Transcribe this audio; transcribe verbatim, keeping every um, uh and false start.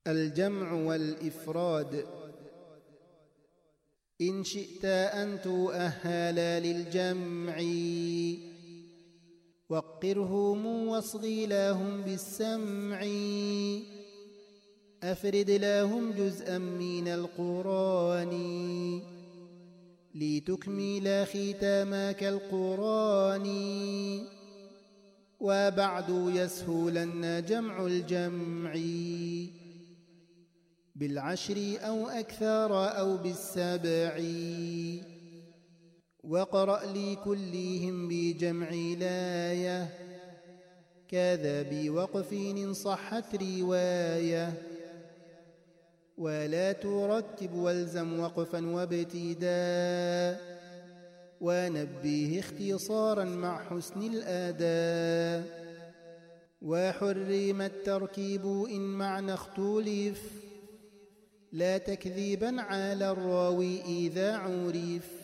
الجمع والإفراد. إن شئت أن تؤهل للجمع وقرهم واصغي لهم بالسمع، أفرد لهم جزءا من القرآن لتكمل ختامك القرآن. وبعد يسهلن جمع الجمع بالعشر أو أكثر أو بالسبع، وقرأ لكلهم بجمع لاية كذا بوقف إن صحت رواية. ولا ترتب والزم وقفا وابتداء، ونبه اختصارا مع حسن الأداء. وحرم التركيب إن معنى اختلف، لا تكذيبا على الراوي إذا عرف.